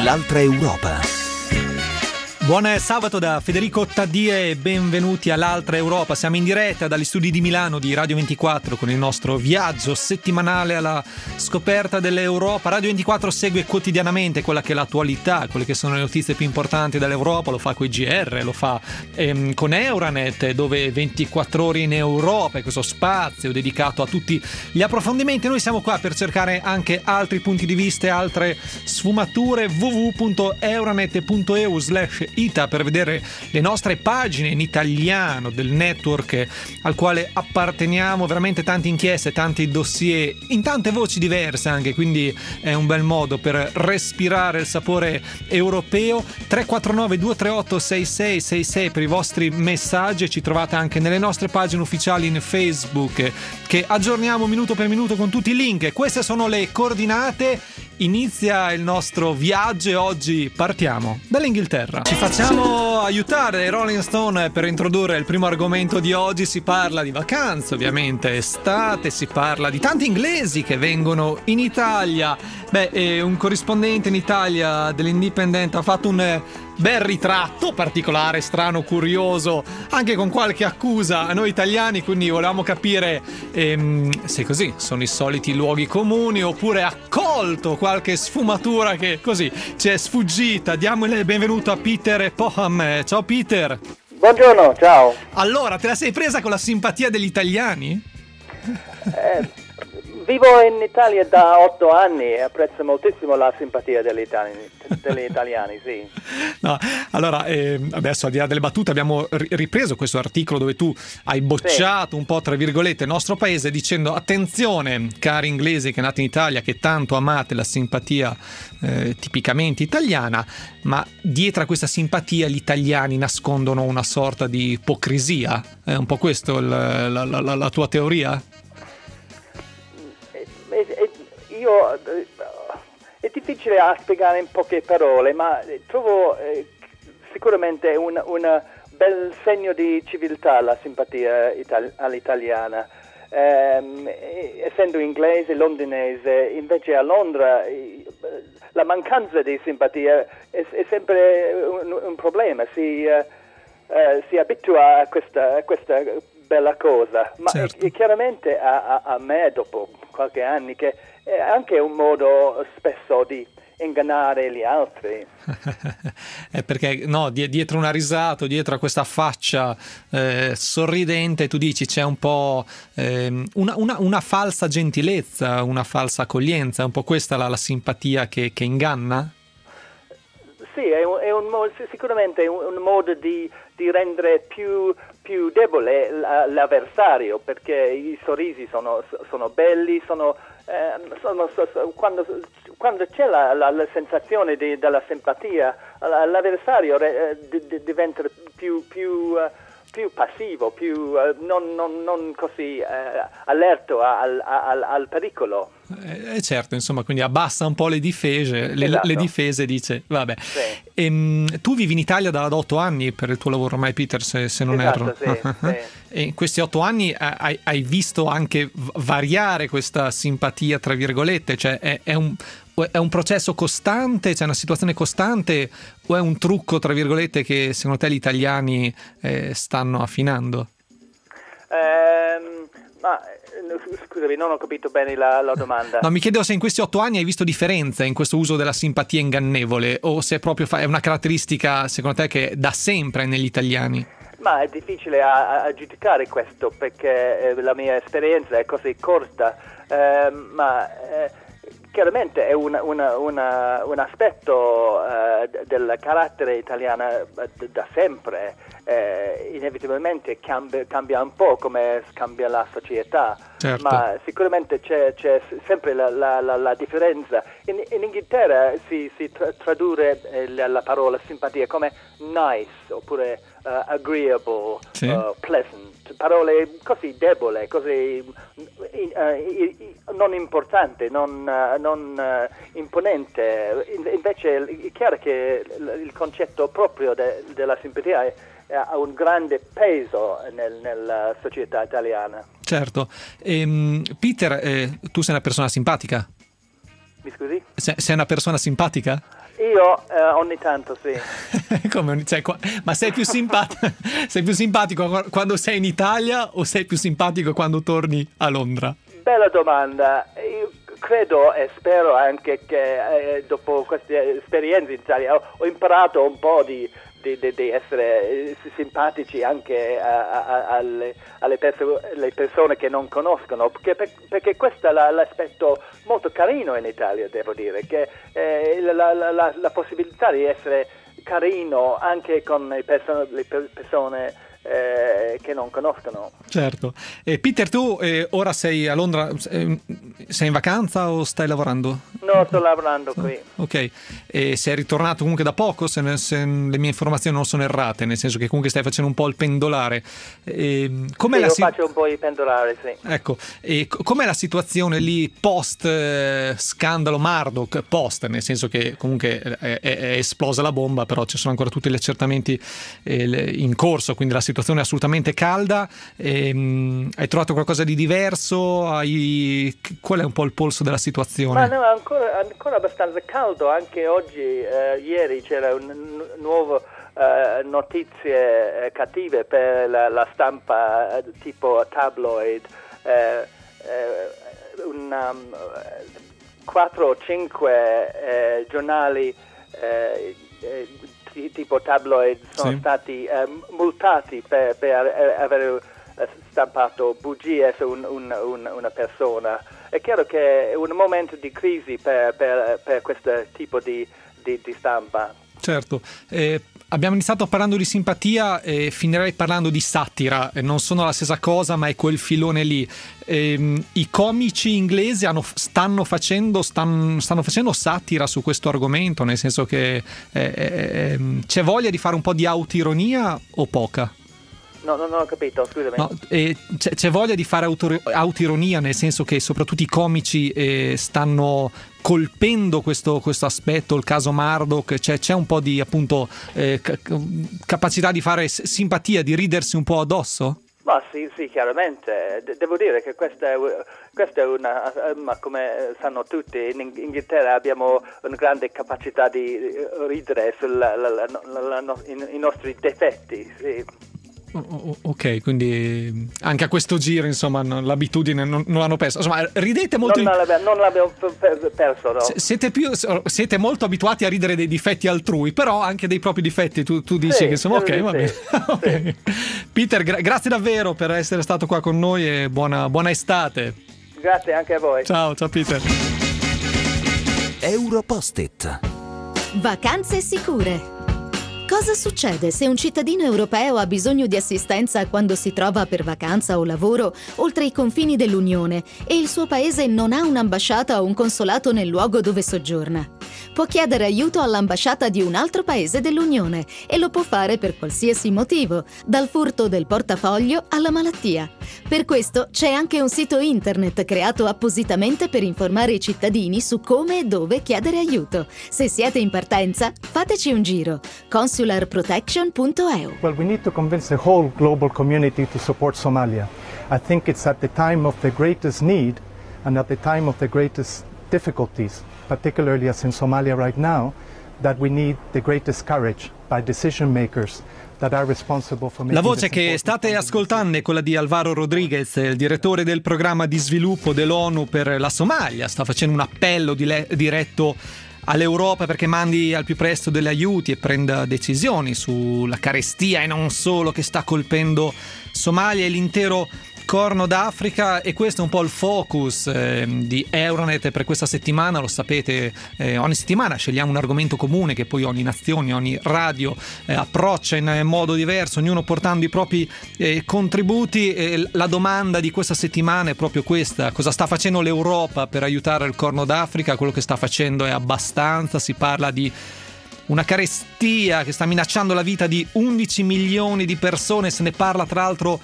L'altra Europa. Buon sabato da Federico Taddia e benvenuti all'Altra Europa. Siamo in diretta dagli studi di Milano di Radio 24 con il nostro viaggio settimanale alla scoperta dell'Europa. Radio 24 segue quotidianamente quella che è l'attualità, quelle che sono le notizie più importanti dall'Europa, lo fa con i GR, lo fa con Euranet, dove 24 ore in Europa, questo spazio dedicato a tutti gli approfondimenti. Noi siamo qua per cercare anche altri punti di vista e altre sfumature. www.euranet.eu/ita per vedere le nostre pagine in italiano del network al quale apparteniamo. Veramente tante inchieste, tanti dossier in tante voci diverse anche, quindi è un bel modo per respirare il sapore europeo. 349 238 6666 per i vostri messaggi. Ci trovate anche nelle nostre pagine ufficiali in Facebook che aggiorniamo minuto per minuto con tutti i link. Queste sono le coordinate. Inizia il nostro viaggio e oggi partiamo dall'Inghilterra. Ci facciamo aiutare dai Rolling Stone per introdurre il primo argomento di oggi. Si parla di vacanze, ovviamente, estate, si parla di tanti inglesi che vengono in Italia. Un corrispondente in Italia dell'Independent ha fatto un bel ritratto particolare, strano, curioso, anche con qualche accusa a noi italiani, quindi volevamo capire se così sono i soliti luoghi comuni oppure ha colto qualche sfumatura che così ci è sfuggita. Diamo il benvenuto a Peter Poham. Ciao Peter. Buongiorno, ciao. Allora, te la sei presa con la simpatia degli italiani? Vivo in Italia da 8 anni e apprezzo moltissimo la simpatia degli italiani, sì. No, allora, adesso al di là delle battute abbiamo ripreso questo articolo dove tu hai bocciato un po', tra virgolette, il nostro paese dicendo: attenzione, cari inglesi che nati in Italia, che tanto amate la simpatia tipicamente italiana, ma dietro a questa simpatia gli italiani nascondono una sorta di ipocrisia. È un po' questo la tua teoria? È difficile a spiegare in poche parole, ma trovo sicuramente un bel segno di civiltà la simpatia all'italiana. Essendo inglese, londinese, invece a Londra la mancanza di simpatia è sempre un problema. Si abitua a questa bella cosa, ma certo. Chiaramente a me, dopo qualche anni, che è anche un modo spesso di ingannare gli altri. Perché no, dietro una risata, dietro a questa faccia sorridente, tu dici c'è un po' una falsa gentilezza, una falsa accoglienza, è un po' questa la simpatia che inganna? Sì, è un modo, sicuramente un modo di rendere più debole l'avversario, perché i sorrisi sono belli, quando c'è la sensazione della simpatia, l'avversario diventa più passivo, non così allerto al pericolo. Certo, insomma, quindi abbassa un po' le difese, esatto. le difese, dice, vabbè. Sì. Tu vivi in Italia da 8 anni per il tuo lavoro ormai, Peter, se non erro. Sì. E in questi 8 anni hai visto anche variare questa simpatia, tra virgolette, cioè è un processo costante, c'è una situazione costante o è un trucco, tra virgolette, che secondo te gli italiani stanno affinando? Scusami, non ho capito bene la domanda. No, mi chiedevo se in questi 8 anni hai visto differenze in questo uso della simpatia ingannevole o se proprio è una caratteristica, secondo te, che da sempre è negli italiani. Ma è difficile a giudicare questo perché la mia esperienza è così corta, ma chiaramente è un aspetto del carattere italiano da sempre. Inevitabilmente cambia un po' come cambia la società, certo. Ma sicuramente c'è sempre la differenza. In Inghilterra si traduce la parola simpatia come nice oppure agreeable, sì. Pleasant, parole così debole, così non importante, non imponente. Invece è chiaro che il concetto proprio della simpatia ha un grande peso nella società italiana. Certo. Peter, tu sei una persona simpatica? Mi scusi? Sei una persona simpatica? Io ogni tanto sì. Ma sei più simpatico quando sei in Italia o sei più simpatico quando torni a Londra? Bella domanda. Io credo e spero anche che dopo queste esperienze in Italia ho imparato un po' di essere simpatici anche alle persone che non conoscono, perché questo è l'aspetto molto carino in Italia, devo dire, che la possibilità di essere carino anche con le persone che non conoscono. Certo. Peter, tu ora sei a Londra, sei in vacanza o stai lavorando? No, sto lavorando qui. Ok, e sei ritornato comunque da poco, se le mie informazioni non sono errate, nel senso che comunque stai facendo un po' il pendolare. Faccio un po' il pendolare, sì. Ecco, e com'è la situazione lì post scandalo Murdoch, nel senso che comunque è esplosa la bomba, però ci sono ancora tutti gli accertamenti in corso, quindi la situazione è assolutamente calda. Hai trovato qualcosa di diverso? Qual è un po' il polso della situazione? Ma no, ancora abbastanza caldo. Anche oggi, ieri c'era un nuovo notizie cattive per la stampa tipo tabloid. 4 o 5 giornali tipo tabloid sono stati multati per aver stampato bugie su una persona. È chiaro che è un momento di crisi per questo tipo di stampa. Certo. Abbiamo iniziato parlando di simpatia e finirei parlando di satira. Non sono la stessa cosa, ma è quel filone lì. I comici inglesi stanno facendo satira su questo argomento, nel senso che c'è voglia di fare un po' di autoironia o poca? No, non ho capito, scusami. No, c'è voglia di fare autoironia, nel senso che soprattutto i comici stanno colpendo questo aspetto, il caso Murdoch, c'è un po' di appunto capacità di fare simpatia, di ridersi un po' addosso? Ma sì, chiaramente. Devo dire che questa è una, ma come sanno tutti, in Inghilterra abbiamo una grande capacità di ridere sui nostri difetti, sì. Ok, quindi anche a questo giro, insomma, l'abitudine non l'hanno persa. Insomma, ridete molto. Non l'abbiamo perso, no. Siete molto abituati a ridere dei difetti altrui, però anche dei propri difetti. Tu dici che insomma, ok, va bene. Okay. Peter, grazie davvero per essere stato qua con noi e buona estate. Grazie anche a voi. Ciao Peter. Europost-it. Vacanze sicure. Cosa succede se un cittadino europeo ha bisogno di assistenza quando si trova per vacanza o lavoro oltre i confini dell'Unione e il suo paese non ha un'ambasciata o un consolato nel luogo dove soggiorna? Può chiedere aiuto all'ambasciata di un altro paese dell'Unione e lo può fare per qualsiasi motivo, dal furto del portafoglio alla malattia. Per questo c'è anche un sito internet creato appositamente per informare i cittadini su come e dove chiedere aiuto. Se siete in partenza, fateci un giro. consularprotection.eu. Well, we need to convince the whole global community to support Somalia. I think it's at the time of the greatest need and at the time of the greatest difficulties, particularly as in Somalia right now, that we need the greatest courage by decision makers that are responsible for making. La voce che state ascoltando è quella di Alvaro Rodriguez, il direttore del programma di sviluppo dell'ONU per la Somalia. Sta facendo un appello diretto all'Europa perché mandi al più presto degli aiuti e prenda decisioni sulla carestia e non solo che sta colpendo Somalia e l'intero Corno d'Africa, e questo è un po' il focus di Euronet per questa settimana. Lo sapete, ogni settimana scegliamo un argomento comune che poi ogni nazione, ogni radio approccia in modo diverso, ognuno portando i propri contributi. La domanda di questa settimana è proprio questa: cosa sta facendo l'Europa per aiutare il Corno d'Africa? Quello che sta facendo è abbastanza. Si parla di una carestia che sta minacciando la vita di 11 milioni di persone, se ne parla tra l'altro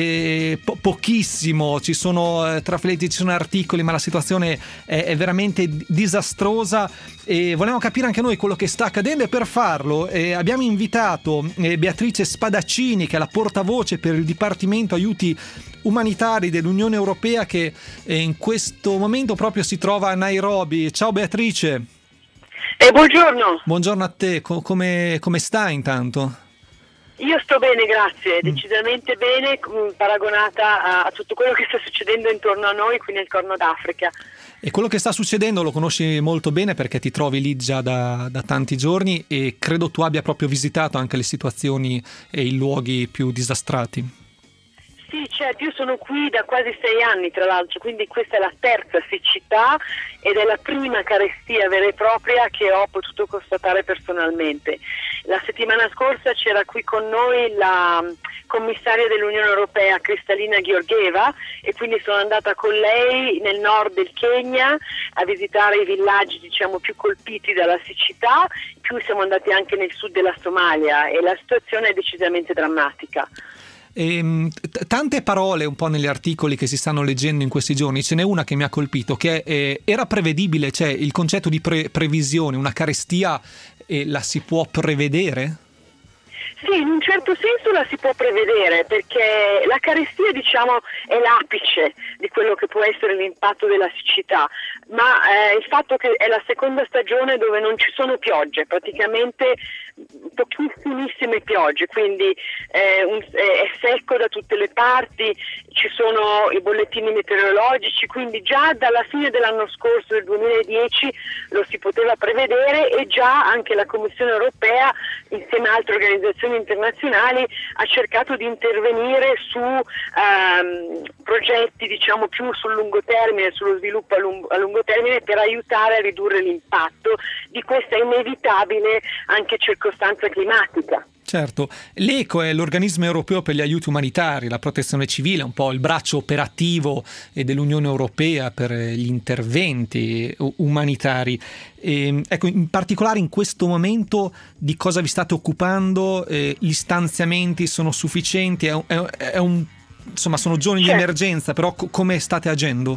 pochissimo, ci sono trafletti, ci sono articoli, ma la situazione è veramente disastrosa e volevamo capire anche noi quello che sta accadendo, e per farlo abbiamo invitato Beatrice Spadaccini, che è la portavoce per il Dipartimento Aiuti Umanitari dell'Unione Europea, che in questo momento proprio si trova a Nairobi. Ciao Beatrice. Buongiorno. Buongiorno a te, come stai intanto? Io sto bene, grazie, decisamente bene, paragonata a tutto quello che sta succedendo intorno a noi qui nel Corno d'Africa. E quello che sta succedendo lo conosci molto bene perché ti trovi lì già da tanti giorni e credo tu abbia proprio visitato anche le situazioni e i luoghi più disastrati. Sì, certo, io sono qui da quasi 6 anni tra l'altro, quindi questa è la terza siccità ed è la prima carestia vera e propria che ho potuto constatare personalmente. La settimana scorsa c'era qui con noi la commissaria dell'Unione Europea Kristalina Georgieva e quindi sono andata con lei nel nord del Kenya a visitare i villaggi più colpiti dalla siccità, più siamo andati anche nel sud della Somalia e la situazione è decisamente drammatica. Tante parole un po' negli articoli che si stanno leggendo in questi giorni, ce n'è una che mi ha colpito che era prevedibile, cioè il concetto di previsione, una carestia la si può prevedere? Sì, in un certo senso la si può prevedere perché la carestia è l'apice di quello che può essere l'impatto della siccità, ma il fatto che è la seconda stagione dove non ci sono piogge, praticamente pochissimissime piogge, quindi è secco da tutte le parti, ci sono i bollettini meteorologici, quindi già dalla fine dell'anno scorso, del 2010, lo si poteva prevedere e già anche la Commissione Europea insieme a altre organizzazioni internazionali ha cercato di intervenire su progetti più sul lungo termine, sullo sviluppo a lungo termine per aiutare a ridurre l'impatto di questa inevitabile anche circostanza climatica. Certo, l'ECO è l'organismo europeo per gli aiuti umanitari, la protezione civile, un po' il braccio operativo dell'Unione Europea per gli interventi umanitari. Ecco, in particolare in questo momento di cosa vi state occupando? Gli stanziamenti sono sufficienti? Sono giorni di emergenza, però come state agendo?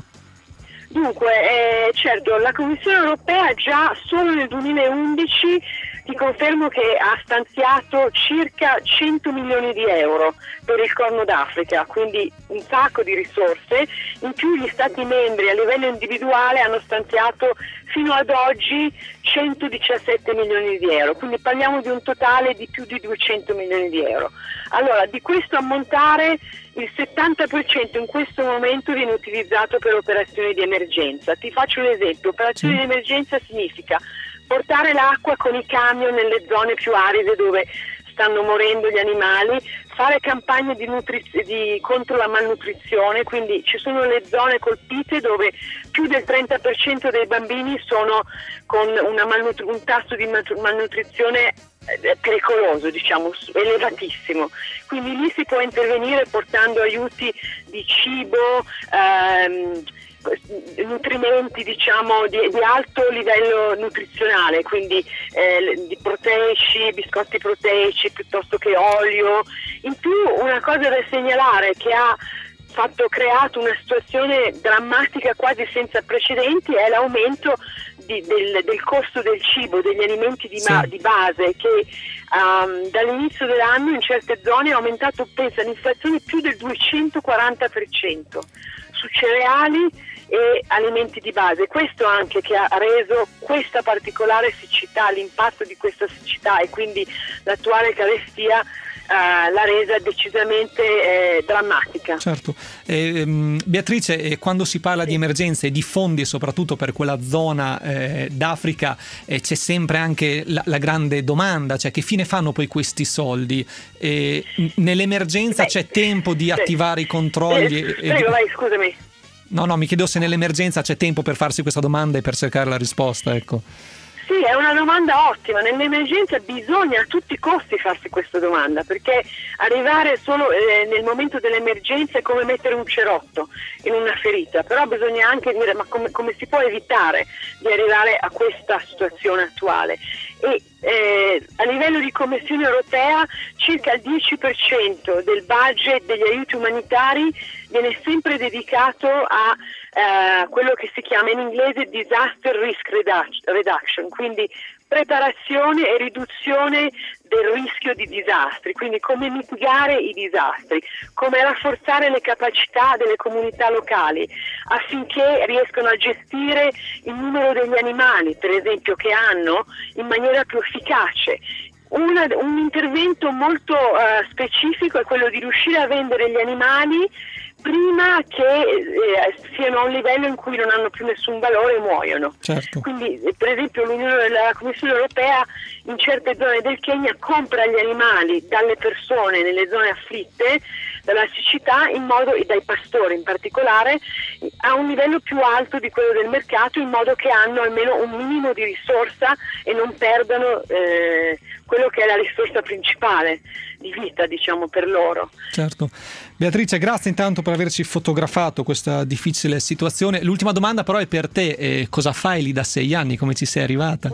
Dunque, certo, la Commissione Europea già solo nel 2011 ti confermo che ha stanziato circa 100 milioni di euro per il Corno d'Africa, quindi un sacco di risorse. In più gli Stati membri a livello individuale hanno stanziato fino ad oggi 117 milioni di euro, quindi parliamo di un totale di più di 200 milioni di euro. Allora, di questo ammontare il 70% in questo momento viene utilizzato per operazioni di emergenza. Ti faccio un esempio, operazioni di emergenza significa portare l'acqua con i camion nelle zone più aride dove stanno morendo gli animali, fare campagne contro la malnutrizione, quindi ci sono le zone colpite dove più del 30% dei bambini sono con un tasso di malnutrizione pericoloso, elevatissimo. Quindi lì si può intervenire portando aiuti di cibo, nutrimenti di alto livello nutrizionale, quindi di proteici, biscotti proteici piuttosto che olio. In più una cosa da segnalare che ha creato una situazione drammatica quasi senza precedenti è l'aumento del costo del cibo, degli alimenti di base che dall'inizio dell'anno in certe zone è aumentato, pensa, l'inflazione più del 240% su cereali e alimenti di base. Questo anche che ha reso questa particolare siccità, l'impatto di questa siccità e quindi l'attuale carestia l'ha resa decisamente drammatica. Certo. Beatrice, quando si parla di emergenze e di fondi soprattutto per quella zona d'Africa, c'è sempre anche la grande domanda, cioè che fine fanno poi questi soldi? Nell'emergenza c'è tempo di attivare i controlli? Prego, vai, scusami. No, mi chiedo se nell'emergenza c'è tempo per farsi questa domanda e per cercare la risposta, ecco. Sì, è una domanda ottima. Nell'emergenza bisogna a tutti i costi farsi questa domanda, perché arrivare solo nel momento dell'emergenza è come mettere un cerotto in una ferita, però bisogna anche dire ma come si può evitare di arrivare a questa situazione attuale. E a livello di Commissione Europea circa il 10% del budget degli aiuti umanitari viene sempre dedicato a quello che si chiama in inglese disaster risk reduction, quindi preparazione e riduzione del rischio di disastri, quindi come mitigare i disastri, come rafforzare le capacità delle comunità locali affinché riescano a gestire il numero degli animali, per esempio, che hanno in maniera più efficace. Un intervento molto specifico è quello di riuscire a vendere gli animali prima che siano a un livello in cui non hanno più nessun valore e muoiono. Certo. Quindi, per esempio, la Commissione europea in certe zone del Kenya compra gli animali dalle persone nelle zone afflitte dalla siccità, in modo, e dai pastori in particolare, a un livello più alto di quello del mercato, in modo che hanno almeno un minimo di risorsa e non perdano quello che è la risorsa principale di vita, diciamo, per loro. Certo. Beatrice, grazie intanto per averci fotografato questa difficile situazione. L'ultima domanda però è per te: cosa fai lì da 6 anni? Come ci sei arrivata?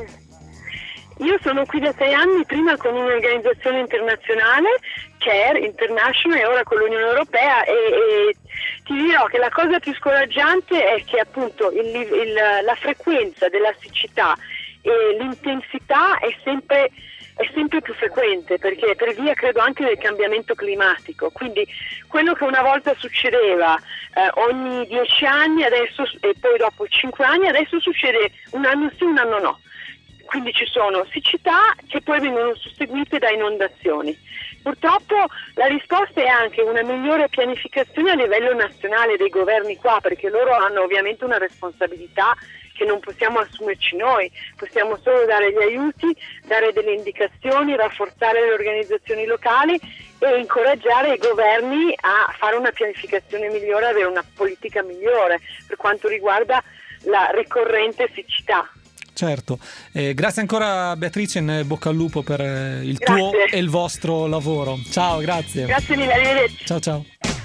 Io sono qui da 6 anni, prima con un'organizzazione internazionale, CARE International, e ora con l'Unione Europea, e ti dirò che la cosa più scoraggiante è che appunto la frequenza della siccità e l'intensità è sempre più frequente, perché per via, credo, anche del cambiamento climatico. Quindi quello che una volta succedeva ogni 10 anni adesso, e poi dopo 5 anni, adesso succede un anno sì, un anno no. Quindi ci sono siccità che poi vengono susseguite da inondazioni. Purtroppo la risposta è anche una migliore pianificazione a livello nazionale dei governi qua, perché loro hanno ovviamente una responsabilità che non possiamo assumerci noi, possiamo solo dare gli aiuti, dare delle indicazioni, rafforzare le organizzazioni locali e incoraggiare i governi a fare una pianificazione migliore, avere una politica migliore per quanto riguarda la ricorrente siccità. Certo, grazie ancora Beatrice, in bocca al lupo per il tuo e il vostro lavoro. Ciao, grazie. Grazie mille, arrivederci. Ciao ciao.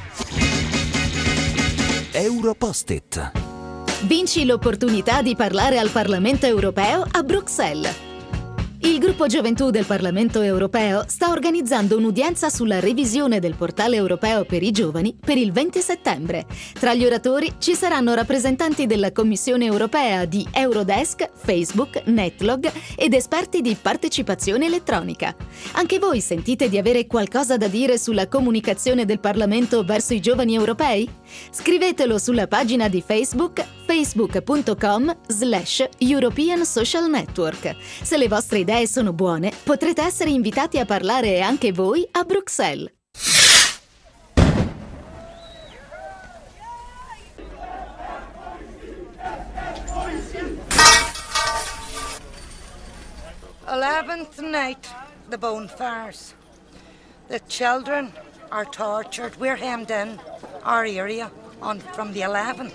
Europost-it. Vinci l'opportunità di parlare al Parlamento europeo a Bruxelles. Il gruppo Gioventù del Parlamento europeo sta organizzando un'udienza sulla revisione del portale europeo per i giovani per il 20 settembre. Tra gli oratori ci saranno rappresentanti della Commissione europea, di Eurodesk, Facebook, Netlog ed esperti di partecipazione elettronica. Anche voi sentite di avere qualcosa da dire sulla comunicazione del Parlamento verso i giovani europei? Scrivetelo sulla pagina di Facebook, facebook.com/European Social Network. Se le vostre idee sono buone, potrete essere invitati a parlare anche voi a Bruxelles. Eleventh night, the bonfires. The children are tortured. We're hemmed in our area from the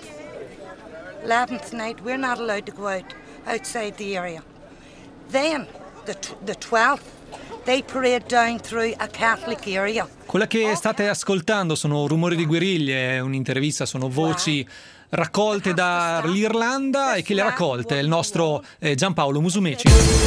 11th night. We're not allowed to go outside the area. Then the 12th, they parade down through a Catholic area. Quella che state ascoltando sono rumori di guerriglie, un'intervista, sono voci raccolte dall'Irlanda, e chi le ha raccolte è il nostro Giampaolo Musumeci.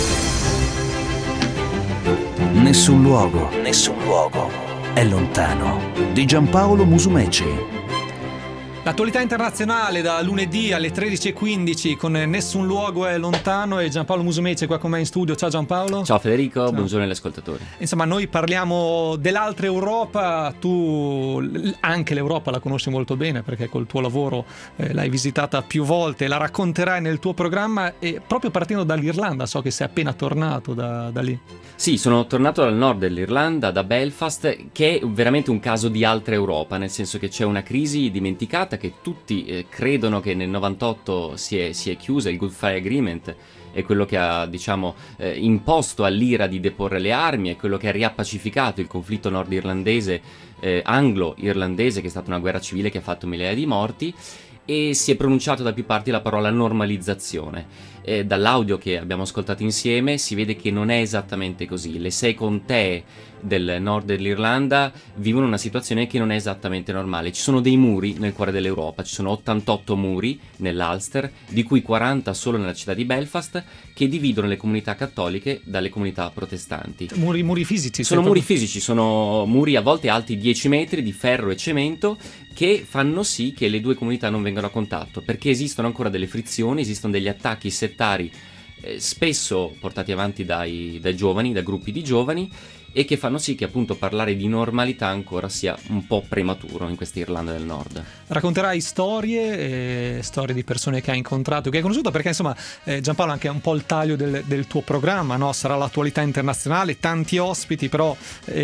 Nessun luogo è lontano, di Giampaolo Musumeci. L'attualità internazionale da lunedì alle 13:15 con Nessun luogo è lontano, e Giampaolo Musumeci è qua con me in studio. Ciao Giampaolo. Ciao Federico, ciao. Buongiorno agli ascoltatori. Insomma, noi parliamo dell'altra Europa, tu anche l'Europa la conosci molto bene perché col tuo lavoro l'hai visitata più volte, la racconterai nel tuo programma, e proprio partendo dall'Irlanda, so che sei appena tornato da lì. Sì, sono tornato dal nord dell'Irlanda, da Belfast, che è veramente un caso di altra Europa, nel senso che c'è una crisi dimenticata che tutti credono che nel 98 si è chiusa. Il Good Friday Agreement è quello che ha, imposto all'IRA di deporre le armi, è quello che ha riappacificato il conflitto nord-irlandese, anglo-irlandese, che è stata una guerra civile che ha fatto migliaia di morti, e si è pronunciato da più parti la parola normalizzazione. Dall'audio che abbiamo ascoltato insieme si vede che non è esattamente così. Le 6 contee del nord dell'Irlanda vivono una situazione che non è esattamente normale. Ci sono dei muri nel cuore dell'Europa, ci sono 88 muri nell'Ulster, di cui 40 solo nella città di Belfast, che dividono le comunità cattoliche dalle comunità protestanti. Muri fisici? Sono muri fisici, sono muri a volte alti 10 metri di ferro e cemento, che fanno sì che le due comunità non vengano a contatto, perché esistono ancora delle frizioni, esistono degli attacchi settari spesso portati avanti dai giovani, da gruppi di giovani, e che fanno sì che appunto parlare di normalità ancora sia un po' prematuro in questa Irlanda del Nord. Racconterai storie di persone che hai incontrato, che hai conosciuto, perché insomma Giampaolo, anche un po' il taglio del tuo programma, no? Sarà l'attualità internazionale, tanti ospiti, però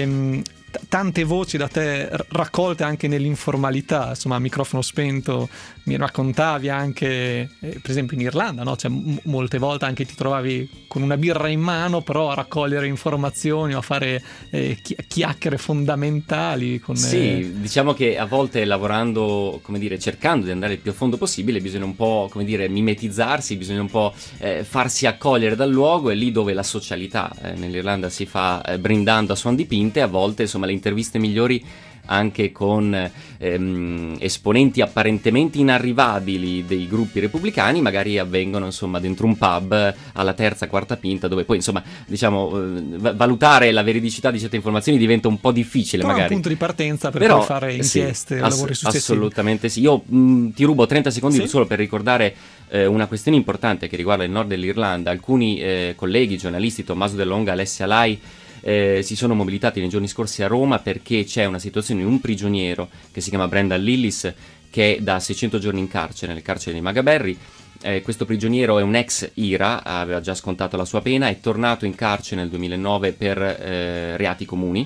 tante voci da te raccolte anche nell'informalità, insomma, a microfono spento. Mi raccontavi anche per esempio in Irlanda, no? Cioè, molte volte anche ti trovavi con una birra in mano, però a raccogliere informazioni o a fare chiacchiere fondamentali Sì, diciamo che a volte lavorando, come dire, cercando di andare il più a fondo possibile, bisogna un po', come dire, mimetizzarsi, bisogna un po' farsi accogliere dal luogo. E lì dove la socialità nell'Irlanda si fa brindando a suon di pinte, a volte insomma le interviste migliori anche con esponenti apparentemente inarrivabili dei gruppi repubblicani magari avvengono insomma dentro un pub alla terza, quarta pinta, dove poi insomma diciamo valutare la veridicità di certe informazioni diventa un po' difficile. Però magari è un punto di partenza per poi fare inchieste, sì, lavori successivi. Assolutamente sì. Io ti rubo 30 secondi solo per ricordare una questione importante che riguarda il nord dell'Irlanda. Alcuni colleghi, giornalisti, Tommaso Dell'Onga, Alessia Lai, si sono mobilitati nei giorni scorsi a Roma perché c'è una situazione di un prigioniero che si chiama Brendan Lillis, che è da 600 giorni in carcere, nel carcere di Magaberry. Questo prigioniero è un ex IRA, aveva già scontato la sua pena, è tornato in carcere nel 2009 per reati comuni.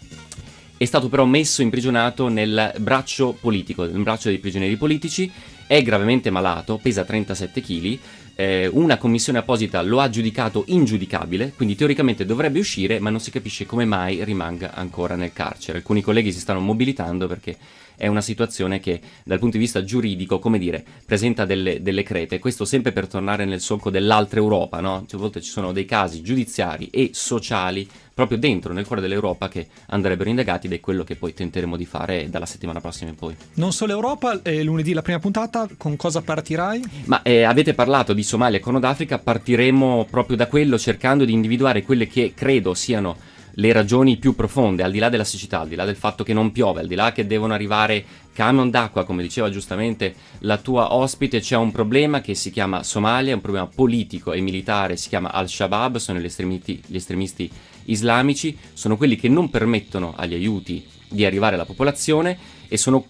È stato però messo imprigionato nel braccio politico, nel braccio dei prigionieri politici, è gravemente malato, pesa 37 kg. Una commissione apposita lo ha giudicato ingiudicabile, quindi teoricamente dovrebbe uscire, ma non si capisce come mai rimanga ancora nel carcere. Alcuni colleghi si stanno mobilitando perché è una situazione che dal punto di vista giuridico, come dire, presenta delle crepe. Questo sempre per tornare nel solco dell'altra Europa, no? Cioè, a volte ci sono dei casi giudiziari e sociali proprio dentro, nel cuore dell'Europa, che andrebbero indagati, ed è quello che poi tenteremo di fare dalla settimana prossima in poi. Non solo Europa, lunedì la prima puntata, con cosa partirai? Ma avete parlato di Somalia e Corno d'Africa, partiremo proprio da quello, cercando di individuare quelle che credo siano le ragioni più profonde, al di là della siccità, al di là del fatto che non piove, al di là che devono arrivare camion d'acqua, come diceva giustamente la tua ospite. C'è un problema che si chiama Somalia, è un problema politico e militare, si chiama Al-Shabaab, sono gli estremisti islamici, sono quelli che non permettono agli aiuti di arrivare alla popolazione, e sono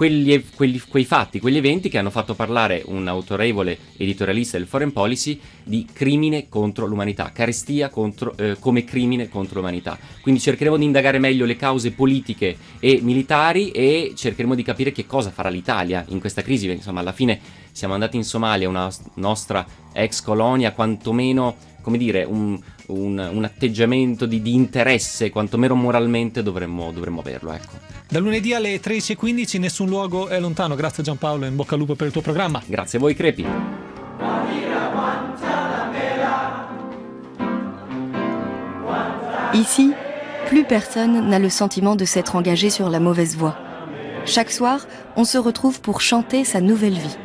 quei fatti, quegli eventi che hanno fatto parlare un autorevole editorialista del Foreign Policy di crimine contro l'umanità, carestia come crimine contro l'umanità. Quindi cercheremo di indagare meglio le cause politiche e militari, e cercheremo di capire che cosa farà l'Italia in questa crisi. Insomma, alla fine siamo andati in Somalia, una nostra ex colonia, quantomeno, come dire, un atteggiamento di interesse, quantomeno moralmente dovremmo averlo, ecco. Da lunedì alle 13:15, Nessun luogo è lontano. Grazie Giampaolo, in bocca al lupo per il tuo programma. Grazie a voi, Crepi. Ici, plus personne n'a le sentiment de s'être engagé sur la mauvaise voie. Chaque soir, on se retrouve pour chanter sa nouvelle vie.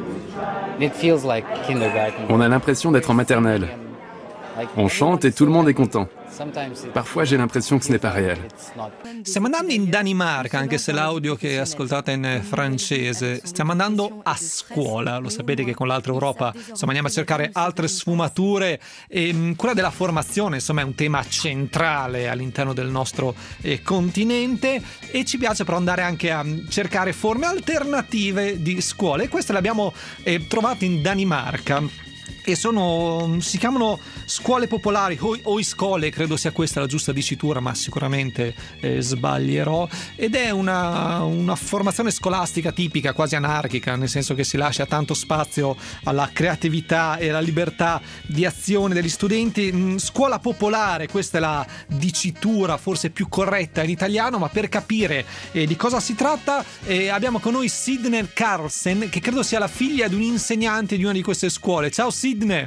On a l'impression d'être en maternelle. On chante et tout le monde est content. Parfois j'ai l'impression que ce n'est pas réel. Stiamo andando in Danimarca, anche se l'audio che ascoltate è in francese. Stiamo andando a scuola. Lo sapete che con l'altra Europa insomma andiamo a cercare altre sfumature, e quella della formazione insomma è un tema centrale all'interno del nostro continente, e ci piace però andare anche a cercare forme alternative di scuole, e queste le abbiamo trovate in Danimarca. E si chiamano scuole popolari, Højskole, credo sia questa la giusta dicitura, ma sicuramente sbaglierò, ed è una formazione scolastica tipica, quasi anarchica, nel senso che si lascia tanto spazio alla creatività e alla libertà di azione degli studenti. Scuola popolare, questa è la dicitura forse più corretta in italiano, ma per capire di cosa si tratta abbiamo con noi Sidney Carlsen, che credo sia la figlia di un insegnante di una di queste scuole. Ciao Sidney.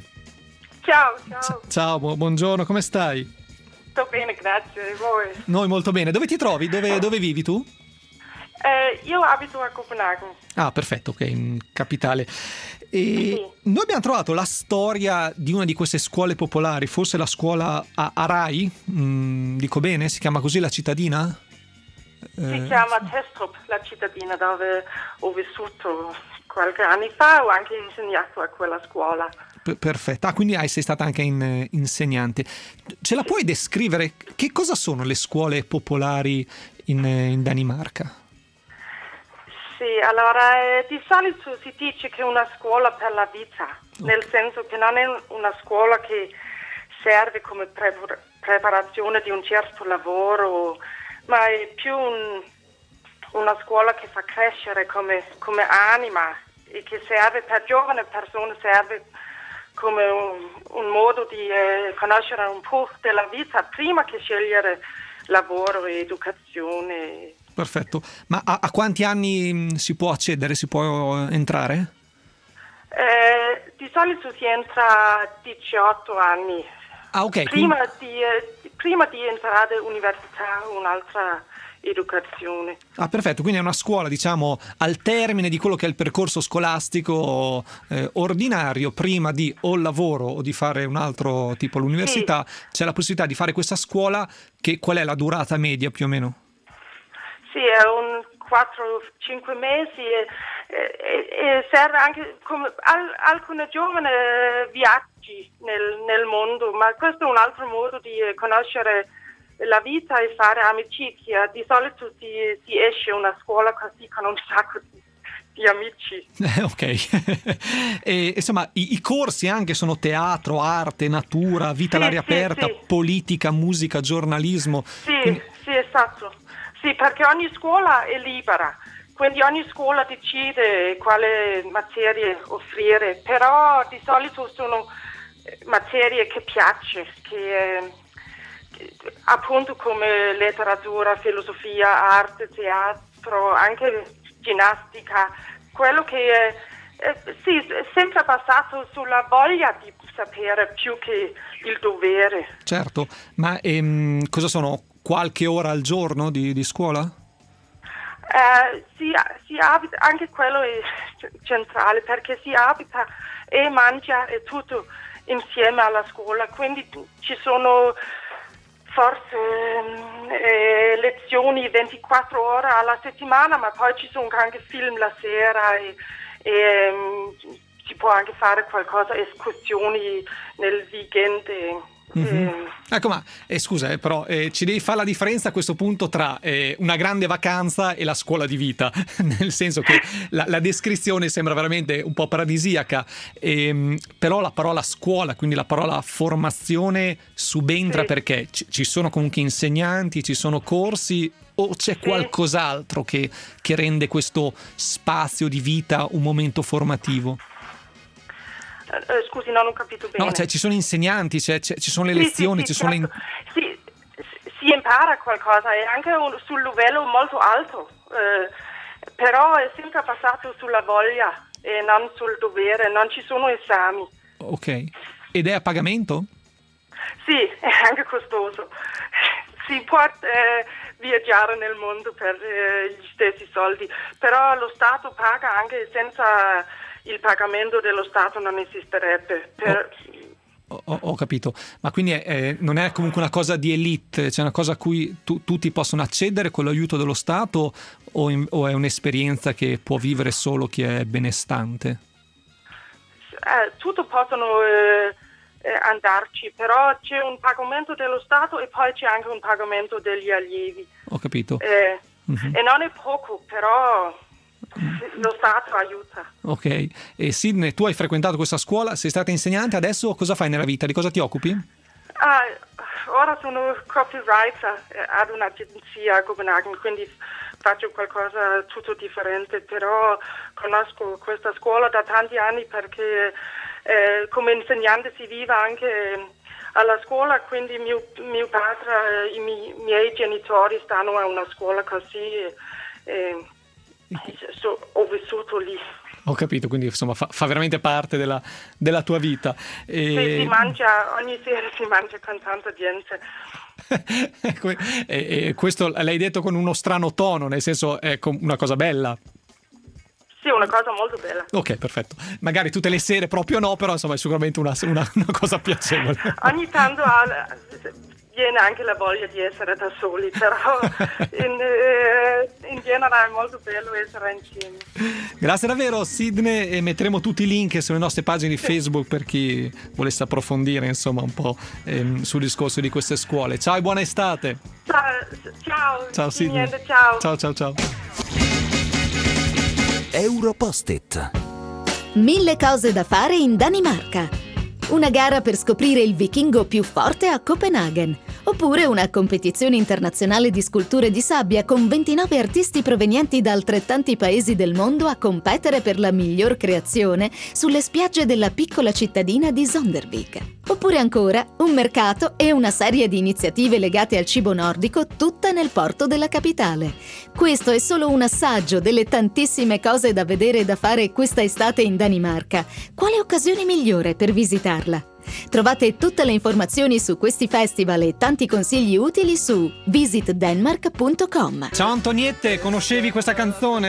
Ciao, buongiorno, come stai? Sto bene, grazie. E voi? Noi molto bene. Dove ti trovi? Dove vivi tu? Io abito a Copenaghen. Ah, perfetto, ok, in capitale. Sì. Noi abbiamo trovato la storia di una di queste scuole popolari, forse la scuola a Arai, dico bene? Si chiama così la cittadina? Si chiama Testrup, la cittadina, dove ho vissuto qualche anni fa, ho anche insegnato a quella scuola. Perfetto. Quindi sei stata anche insegnante. Ce la puoi descrivere? Che cosa sono le scuole popolari in Danimarca? Sì, allora di solito si dice che è una scuola per la vita, nel senso che non è una scuola che serve come preparazione di un certo lavoro, ma è più una scuola che fa crescere come anima e che serve per giovani persone, serve come un modo di conoscere un po' della vita prima che scegliere lavoro e educazione. Perfetto. Ma a quanti anni si può accedere, si può entrare? Di solito si entra a 18 anni. Ok. Prima di entrare all'università un'altra educazione. Perfetto, quindi è una scuola, diciamo, al termine di quello che è il percorso scolastico ordinario, prima di o il lavoro o di fare un altro tipo l'università, c'è la possibilità di fare questa scuola. Qual è la durata media più o meno? Sì, è un 4-5 mesi e serve anche come alcuni giovani viaggi nel mondo, ma questo è un altro modo di conoscere la vita e fare amicizia. Di solito si esce una scuola così con un sacco di amici. Ok. E, insomma, i corsi anche sono teatro, arte, natura, vita all'aria aperta, politica, musica, giornalismo. Sì, esatto. Sì, perché ogni scuola è libera, quindi ogni scuola decide quale materie offrire, però di solito sono materie che piace, che appunto come letteratura, filosofia, arte, teatro, anche ginnastica, quello che è sempre basato sulla voglia di sapere più che il dovere. Certo, ma cosa sono? Qualche ora al giorno di scuola? Si abita, anche quello è centrale, perché si abita e mangia e tutto insieme alla scuola, quindi ci sono forse lezioni 24 ore alla settimana, ma poi ci sono anche film la sera e si può anche fare qualcosa, escursioni nel weekend. Ecco, ma scusa, però ci devi fare la differenza a questo punto tra una grande vacanza e la scuola di vita, nel senso che la descrizione sembra veramente un po' paradisiaca, però la parola scuola, quindi la parola formazione subentra perché ci sono comunque insegnanti, ci sono corsi, o c'è qualcos'altro che rende questo spazio di vita un momento formativo? Scusi, non ho capito bene. No, cioè ci sono insegnanti, ci sono le lezioni, ci sono certo. Si impara qualcosa e anche sul livello molto alto, però è sempre basato sulla voglia e non sul dovere, non ci sono esami. Ok, ed è a pagamento? Sì, è anche costoso. Si può viaggiare nel mondo per gli stessi soldi, però lo Stato paga anche senza il pagamento dello Stato non esisterebbe. Ho capito, ma quindi non è comunque una cosa di elite, cioè una cosa a cui tutti possono accedere con l'aiuto dello Stato o è un'esperienza che può vivere solo chi è benestante? Tutti possono andarci, però c'è un pagamento dello Stato e poi c'è anche un pagamento degli allievi. Ho capito. E non è poco, però lo Stato aiuta. Ok, e Sidney, tu hai frequentato questa scuola, sei stata insegnante, adesso cosa fai nella vita? Di cosa ti occupi? Ora sono copywriter ad un'agenzia a Copenaghen, quindi faccio qualcosa tutto differente, però conosco questa scuola da tanti anni perché come insegnante si vive anche alla scuola, quindi mio padre, i miei genitori stanno a una scuola così ho vissuto lì. Ho capito, quindi insomma fa veramente parte della tua vita. Sì, si mangia, ogni sera si mangia con tanta gente. E questo l'hai detto con uno strano tono, nel senso è una cosa bella. Sì, una cosa molto bella. Ok, perfetto. Magari tutte le sere proprio no, però insomma è sicuramente una cosa piacevole. Ogni tanto viene anche la voglia di essere da soli, però in generale è molto bello essere insieme. Grazie davvero Sidney, e metteremo tutti i link sulle nostre pagine di Facebook per chi volesse approfondire insomma un po' sul discorso di queste scuole. Ciao e buona estate. Ciao Sidney. Niente, ciao. Ciao. Europost-it. 1000 cose da fare in Danimarca. Una gara per scoprire il vichingo più forte a Copenaghen. Oppure una competizione internazionale di sculture di sabbia con 29 artisti provenienti da altrettanti paesi del mondo a competere per la miglior creazione sulle spiagge della piccola cittadina di Zondervik. Oppure ancora un mercato e una serie di iniziative legate al cibo nordico, tutta nel porto della capitale. Questo è solo un assaggio delle tantissime cose da vedere e da fare questa estate in Danimarca. Quale occasione migliore per visitarla? Trovate tutte le informazioni su questi festival e tanti consigli utili su visitdenmark.com. Ciao Antoniette, conoscevi questa canzone?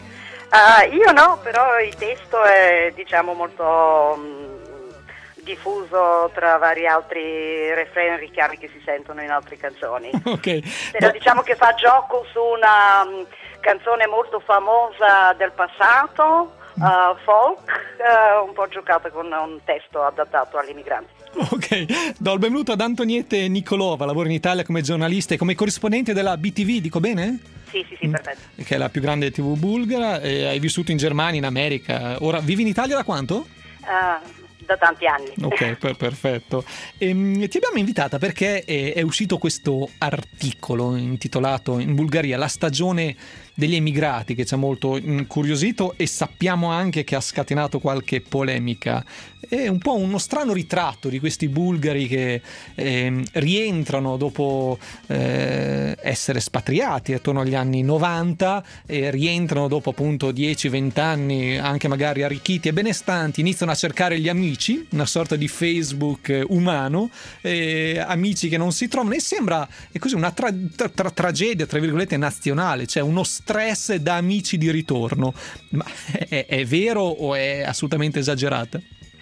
Io no, però il testo è molto diffuso tra vari altri refrain, richiami che si sentono in altre canzoni. Ok. Però diciamo che fa gioco su una canzone molto famosa del passato, folk, un po' giocata con un testo adattato agli immigranti. Ok, do il benvenuto ad Antoniette Nicolova, lavora in Italia come giornalista e come corrispondente della BTV, dico bene? Sì, perfetto. Che è la più grande TV bulgara, e hai vissuto in Germania, in America, ora vivi in Italia da quanto? Da tanti anni. Ok, perfetto. Ti abbiamo invitata perché è uscito questo articolo intitolato in Bulgaria la stagione degli emigrati, che ci ha molto incuriosito e sappiamo anche che ha scatenato qualche polemica. È un po' uno strano ritratto di questi bulgari che rientrano dopo essere spatriati attorno agli anni 90 e rientrano dopo appunto 10-20 anni anche magari arricchiti e benestanti, iniziano a cercare gli amici, una sorta di Facebook umano, amici che non si trovano, e sembra è così una tragedia tra virgolette nazionale, cioè uno stress da amici di ritorno. Ma è vero o è assolutamente esagerata?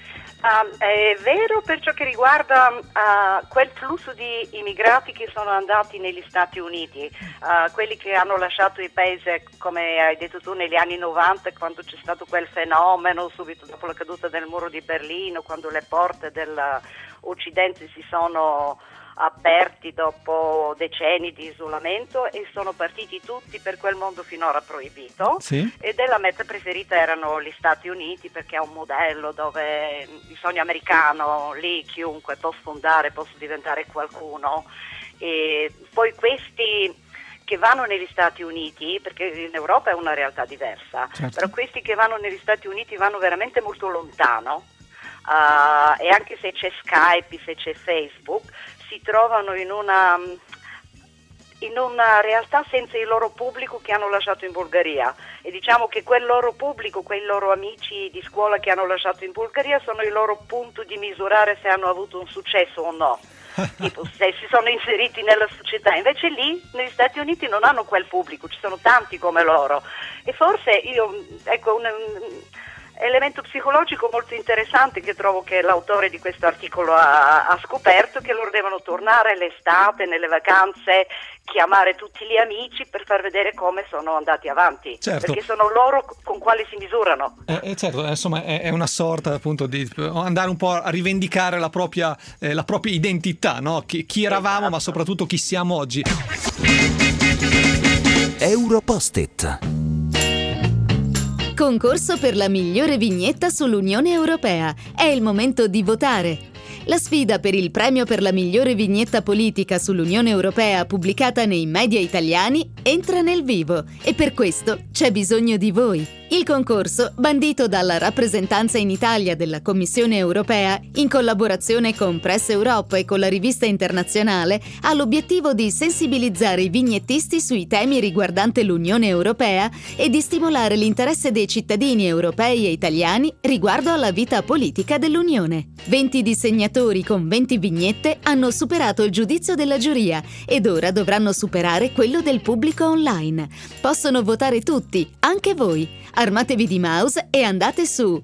È vero per ciò che riguarda quel flusso di immigrati che sono andati negli Stati Uniti, quelli che hanno lasciato il paese, come hai detto tu, negli anni 90, quando c'è stato quel fenomeno subito dopo la caduta del muro di Berlino, quando le porte dell'Occidente si sono aperti dopo decenni di isolamento e sono partiti tutti per quel mondo finora proibito. Sì. E della meta preferita erano gli Stati Uniti, perché è un modello dove il sogno americano, lì chiunque può sfondare, può diventare qualcuno. E poi questi che vanno negli Stati Uniti, perché in Europa è una realtà diversa, certo, però questi che vanno negli Stati Uniti vanno veramente molto lontano, e anche se c'è Skype, se c'è Facebook, si trovano in una realtà senza il loro pubblico che hanno lasciato in Bulgaria, e diciamo che quel loro pubblico, quei loro amici di scuola che hanno lasciato in Bulgaria sono il loro punto di misurare se hanno avuto un successo o no. Tipo, se si sono inseriti nella società. Invece lì negli Stati Uniti non hanno quel pubblico, ci sono tanti come loro, e forse un elemento psicologico molto interessante che trovo che l'autore di questo articolo ha scoperto, che loro devono tornare l'estate, nelle vacanze, chiamare tutti gli amici per far vedere come sono andati avanti, certo, perché sono loro con quali si misurano. Certo, insomma è una sorta appunto di andare un po' a rivendicare la propria identità, no? Chi eravamo, esatto, ma soprattutto chi siamo oggi. Europost-it. Concorso per la migliore vignetta sull'Unione Europea. È il momento di votare. La sfida per il premio per la migliore vignetta politica sull'Unione Europea pubblicata nei media italiani entra nel vivo, e per questo c'è bisogno di voi. Il concorso, bandito dalla rappresentanza in Italia della Commissione Europea, in collaborazione con Press Europe e con la rivista internazionale, ha l'obiettivo di sensibilizzare i vignettisti sui temi riguardanti l'Unione Europea e di stimolare l'interesse dei cittadini europei e italiani riguardo alla vita politica dell'Unione. 20 disegnatori con 20 vignette hanno superato il giudizio della giuria ed ora dovranno superare quello del pubblico online. Possono votare tutti, anche voi. Armatevi di mouse e andate su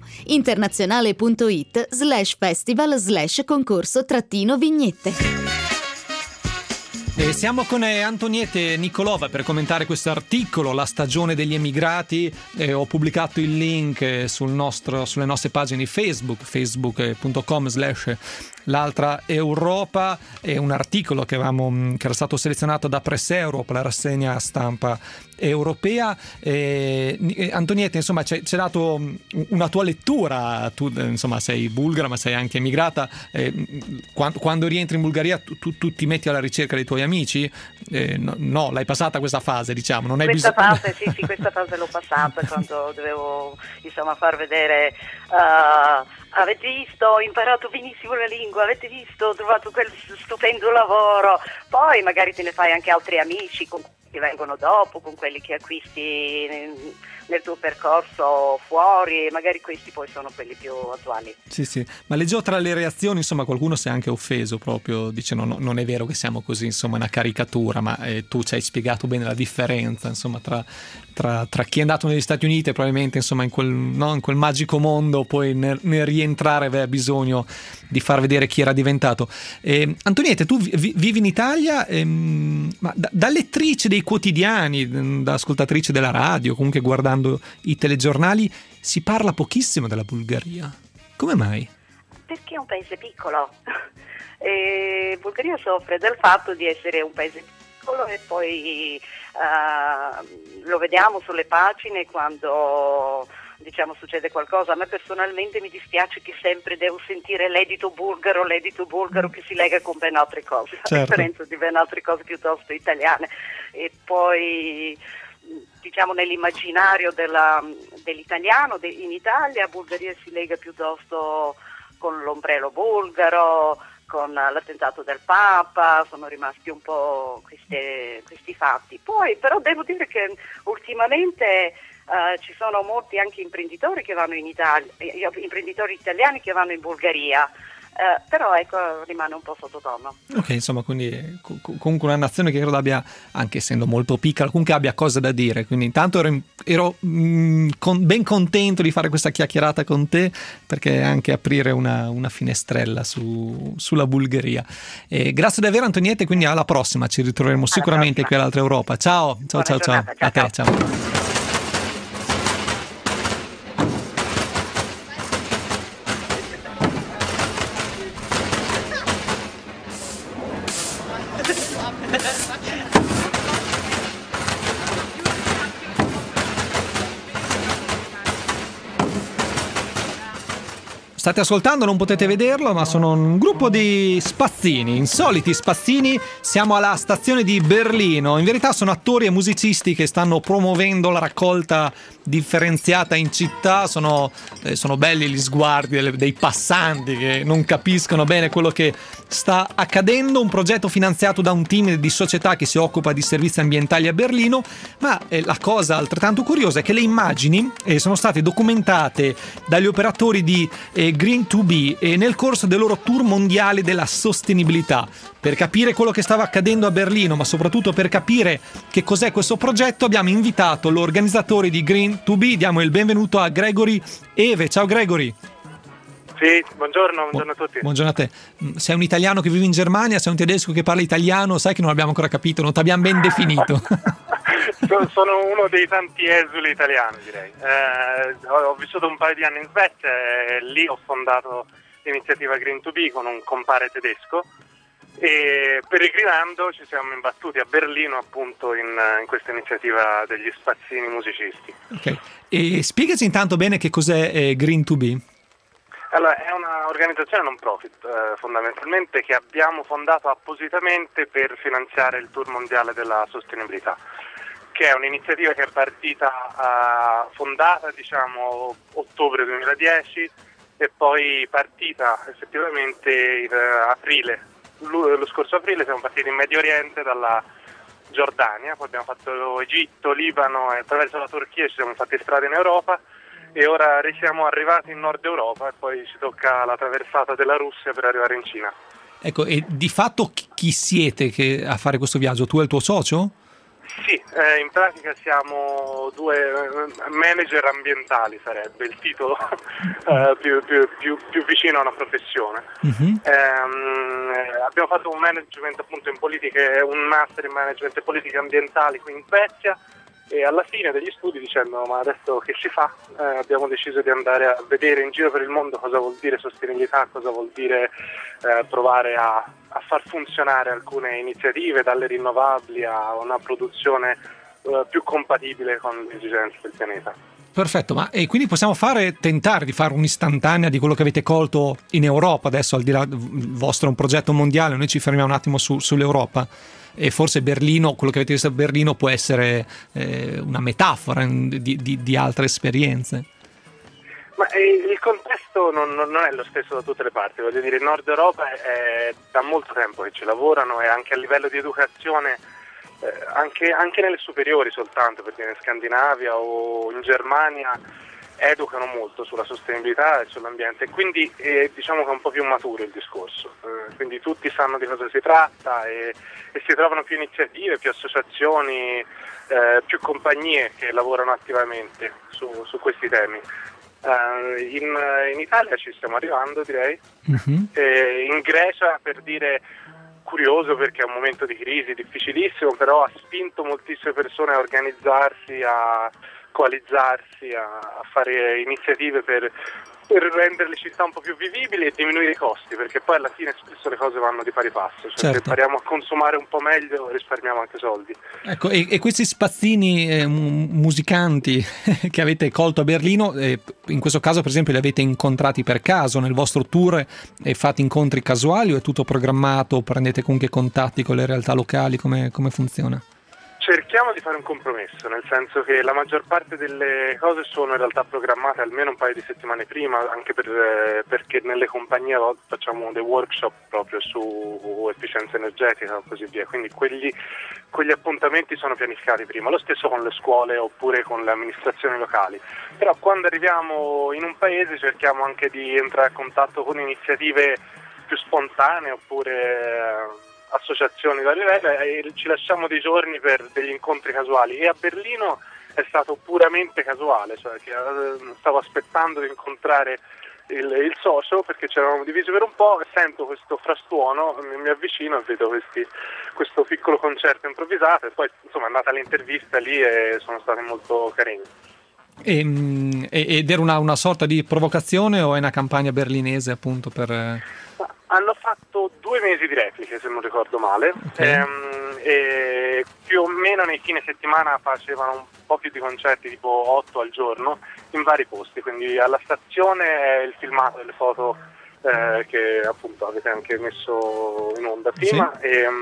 internazionale.it/festival/concorso-vignette. E siamo con Antoniete Nicolova per commentare questo articolo, La stagione degli emigrati. Ho pubblicato il link sulle nostre pagine Facebook, facebook.com/l'altra Europa. È un articolo che era stato selezionato da Press Europe, la rassegna stampa europea. Antoniete, insomma, ci hai dato una tua lettura. Tu, insomma, sei bulgara, ma sei anche emigrata. Quando rientri in Bulgaria, tu ti metti alla ricerca dei tuoi amici? No, l'hai passata questa fase, diciamo. Non hai questa fase l'ho passata quando dovevo, insomma, far vedere. Avete visto, ho imparato benissimo la lingua, avete visto, ho trovato quel stupendo lavoro. Poi magari te ne fai anche altri amici che vengono dopo, con quelli che acquisti nel tuo percorso fuori, e magari questi poi sono quelli più attuali. Sì, ma leggevo tra le reazioni, insomma, qualcuno si è anche offeso proprio, dice no, non è vero che siamo così, insomma, una caricatura, ma tu ci hai spiegato bene la differenza, insomma, tra chi è andato negli Stati Uniti e probabilmente, insomma, in quel magico mondo, poi nel rientrare aveva bisogno di far vedere chi era diventato. Antoniette, tu vivi in Italia, ma da lettrice dei quotidiani, da ascoltatrice della radio, comunque guardando i telegiornali, si parla pochissimo della Bulgaria. Come mai? Perché è un paese piccolo. Bulgaria soffre del fatto di essere un paese piccolo e poi lo vediamo sulle pagine quando, diciamo, succede qualcosa. A me personalmente mi dispiace che sempre devo sentire l'edito bulgaro che si lega con ben altre cose, certo, a differenza di ben altre cose piuttosto italiane. E poi, diciamo, nell'immaginario dell'italiano in Italia, Bulgaria si lega piuttosto con l'ombrello bulgaro, con l'attentato del Papa, sono rimasti un po' questi fatti. Poi però devo dire che ultimamente ci sono molti anche imprenditori che vanno in Italia, imprenditori italiani che vanno in Bulgaria. Però ecco, rimane un po' sottotono. Ok, insomma, quindi comunque una nazione che credo abbia, anche essendo molto piccola, comunque abbia cose da dire. Quindi intanto ero ben contento di fare questa chiacchierata con te, perché anche aprire una finestrella sulla Bulgaria. Grazie davvero, Antoniette, quindi alla prossima, ci ritroveremo sicuramente qui all'Altra Europa. Ciao. A te, ciao. State ascoltando, non potete vederlo, ma sono un gruppo di spazzini, insoliti spazzini. Siamo alla stazione di Berlino. In verità sono attori e musicisti che stanno promuovendo la raccolta differenziata in città. Sono belli gli sguardi dei passanti che non capiscono bene quello che sta accadendo. Un progetto finanziato da un team di società che si occupa di servizi ambientali a Berlino. Ma la cosa altrettanto curiosa è che le immagini sono state documentate dagli operatori di Green2B nel corso del loro tour mondiale della sostenibilità. Per capire quello che stava accadendo a Berlino, ma soprattutto per capire che cos'è questo progetto, abbiamo invitato l'organizzatore di Green2B. Diamo il benvenuto a Gregory Eve. Ciao Gregory. Sì, buongiorno a tutti. Buongiorno a te. Sei un italiano che vive in Germania, sei un tedesco che parla italiano, sai che non abbiamo ancora capito, non ti abbiamo ben definito. Sono uno dei tanti esuli italiani, direi. Ho vissuto un paio di anni in Svezia e lì ho fondato l'iniziativa Green2B con un compare tedesco e peregrinando ci siamo imbattuti a Berlino appunto in questa iniziativa degli spazzini musicisti. Ok, e spiegaci intanto bene che cos'è Green2B. Allora, è un'organizzazione non profit fondamentalmente che abbiamo fondato appositamente per finanziare il tour mondiale della sostenibilità, che è un'iniziativa che è partita fondata, diciamo, ottobre 2010 e poi partita effettivamente in aprile. Lo scorso aprile siamo partiti in Medio Oriente dalla Giordania, poi abbiamo fatto Egitto, Libano e attraverso la Turchia ci siamo fatti strada in Europa e ora siamo arrivati in Nord Europa e poi ci tocca la traversata della Russia per arrivare in Cina. Ecco, e di fatto chi siete a fare questo viaggio? Tu e il tuo socio? Sì, in pratica siamo due manager ambientali, sarebbe il titolo più vicino a una professione. Abbiamo fatto un management appunto in politiche, un master in management e politiche ambientali qui in Svezia, e alla fine degli studi, dicendo ma adesso che si fa, abbiamo deciso di andare a vedere in giro per il mondo cosa vuol dire sostenibilità, cosa vuol dire provare a far funzionare alcune iniziative, dalle rinnovabili a una produzione più compatibile con le esigenze del pianeta. Perfetto, ma e quindi possiamo tentare di fare un'istantanea di quello che avete colto in Europa adesso, al di là, il vostro è un progetto mondiale, noi ci fermiamo un attimo sull'Europa, e forse Berlino, quello che avete visto a Berlino può essere una metafora di altre esperienze. Ma il contesto non è lo stesso da tutte le parti, voglio dire, in Nord Europa è da molto tempo che ci lavorano, e anche a livello di educazione, anche nelle superiori soltanto, perché in Scandinavia o in Germania educano molto sulla sostenibilità e sull'ambiente, e quindi diciamo che è un po' più maturo il discorso, quindi tutti sanno di cosa si tratta e si trovano più iniziative, più associazioni, più compagnie che lavorano attivamente su questi temi. In Italia ci stiamo arrivando, direi. In Grecia, per dire, curioso perché è un momento di crisi difficilissimo, però ha spinto moltissime persone a organizzarsi, a coalizzarsi, a fare iniziative per rendere le città un po' più vivibili e diminuire i costi, perché poi alla fine spesso le cose vanno di pari passo, cioè certo. Se impariamo a consumare un po' meglio risparmiamo anche soldi. Ecco, e questi spazzini musicanti che avete colto a Berlino, in questo caso per esempio li avete incontrati per caso nel vostro tour e fate incontri casuali, o è tutto programmato, prendete comunque contatti con le realtà locali, come funziona? Cerchiamo di fare un compromesso, nel senso che la maggior parte delle cose sono in realtà programmate almeno un paio di settimane prima, anche perché nelle compagnie facciamo dei workshop proprio su efficienza energetica o così via, quindi quegli appuntamenti sono pianificati prima, lo stesso con le scuole oppure con le amministrazioni locali, però quando arriviamo in un paese cerchiamo anche di entrare a contatto con iniziative più spontanee oppure associazioni da livello, e ci lasciamo dei giorni per degli incontri casuali, e a Berlino è stato puramente casuale, cioè che stavo aspettando di incontrare il socio perché ci eravamo divisi per un po', e sento questo frastuono, mi avvicino e vedo questo piccolo concerto improvvisato, e poi insomma è andata l'intervista lì e sono stati molto carini. Ed era una sorta di provocazione o è una campagna berlinese appunto per... Hanno fatto 2 mesi di repliche, se non ricordo male, okay. E più o meno nei fine settimana facevano un po' più di concerti, tipo 8 al giorno, in vari posti, quindi alla stazione il filmato delle foto che appunto avete anche messo in onda prima, sì. E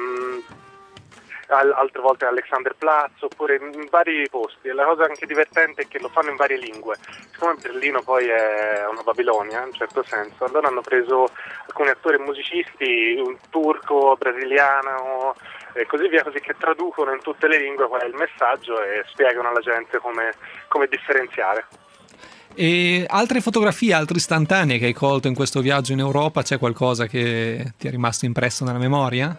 altre volte Alexanderplatz oppure in vari posti, e la cosa anche divertente è che lo fanno in varie lingue, siccome Berlino poi è una Babilonia in un certo senso, allora hanno preso alcuni attori e musicisti, un turco, brasiliano e così via, così che traducono in tutte le lingue qual è il messaggio e spiegano alla gente come differenziare. E altre fotografie, altre istantanee che hai colto in questo viaggio in Europa, c'è qualcosa che ti è rimasto impresso nella memoria?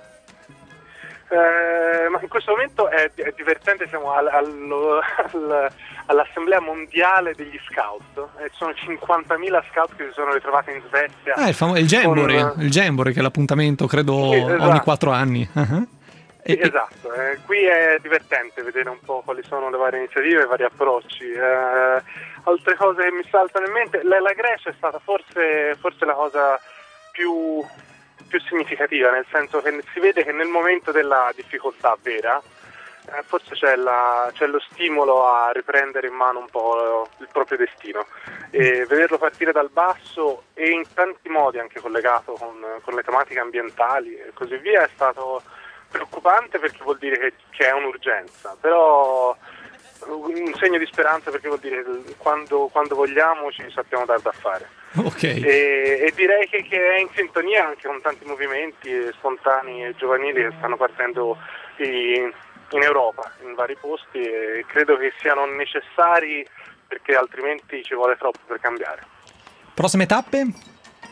Ma in questo momento è divertente, siamo all'Assemblea Mondiale degli Scout, sono 50.000 scout che si sono ritrovati in Svezia. Il Jamboree, che è l'appuntamento credo sì, esatto. Ogni 4 anni. Uh-huh. Sì, esatto, qui è divertente vedere un po' quali sono le varie iniziative, i vari approcci. Altre cose che mi saltano in mente, la Grecia è stata forse la cosa più significativa, nel senso che si vede che nel momento della difficoltà vera forse c'è lo stimolo a riprendere in mano un po' il proprio destino, e vederlo partire dal basso e in tanti modi anche collegato con le tematiche ambientali e così via è stato preoccupante, perché vuol dire che è un'urgenza, però un segno di speranza, perché vuol dire che quando vogliamo ci sappiamo dar da fare. Okay. E direi che è in sintonia anche con tanti movimenti spontanei e giovanili che stanno partendo in Europa, in vari posti, e credo che siano necessari, perché altrimenti ci vuole troppo per cambiare. Prossime tappe?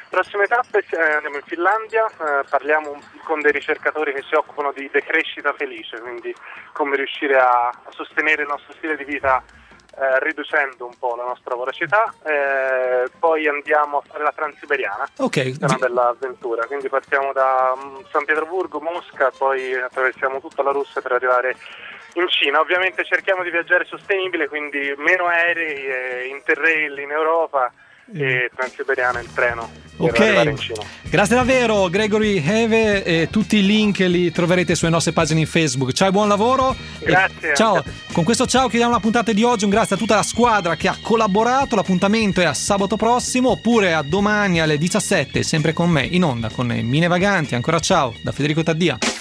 Prossime tappe andiamo in Finlandia, parliamo con dei ricercatori che si occupano di decrescita felice, quindi come riuscire a sostenere il nostro stile di vita riducendo un po' la nostra voracità. Poi andiamo a fare la Transiberiana, è una bella avventura, quindi partiamo da San Pietroburgo, Mosca, poi attraversiamo tutta la Russia per arrivare in Cina. Ovviamente cerchiamo di viaggiare sostenibile, quindi meno aerei, Interrail in Europa e Transiberiana in treno per arrivare in Cina. Grazie davvero Gregory Heve, e tutti i link li troverete sulle nostre pagine in Facebook. Ciao e buon lavoro. Grazie. Ciao. Con questo ciao chiudiamo la puntata di oggi. Un grazie a tutta la squadra che ha collaborato. L'appuntamento è a sabato prossimo, oppure a domani alle 17, sempre con me in onda con Mine Vaganti. Ancora ciao da Federico Taddia.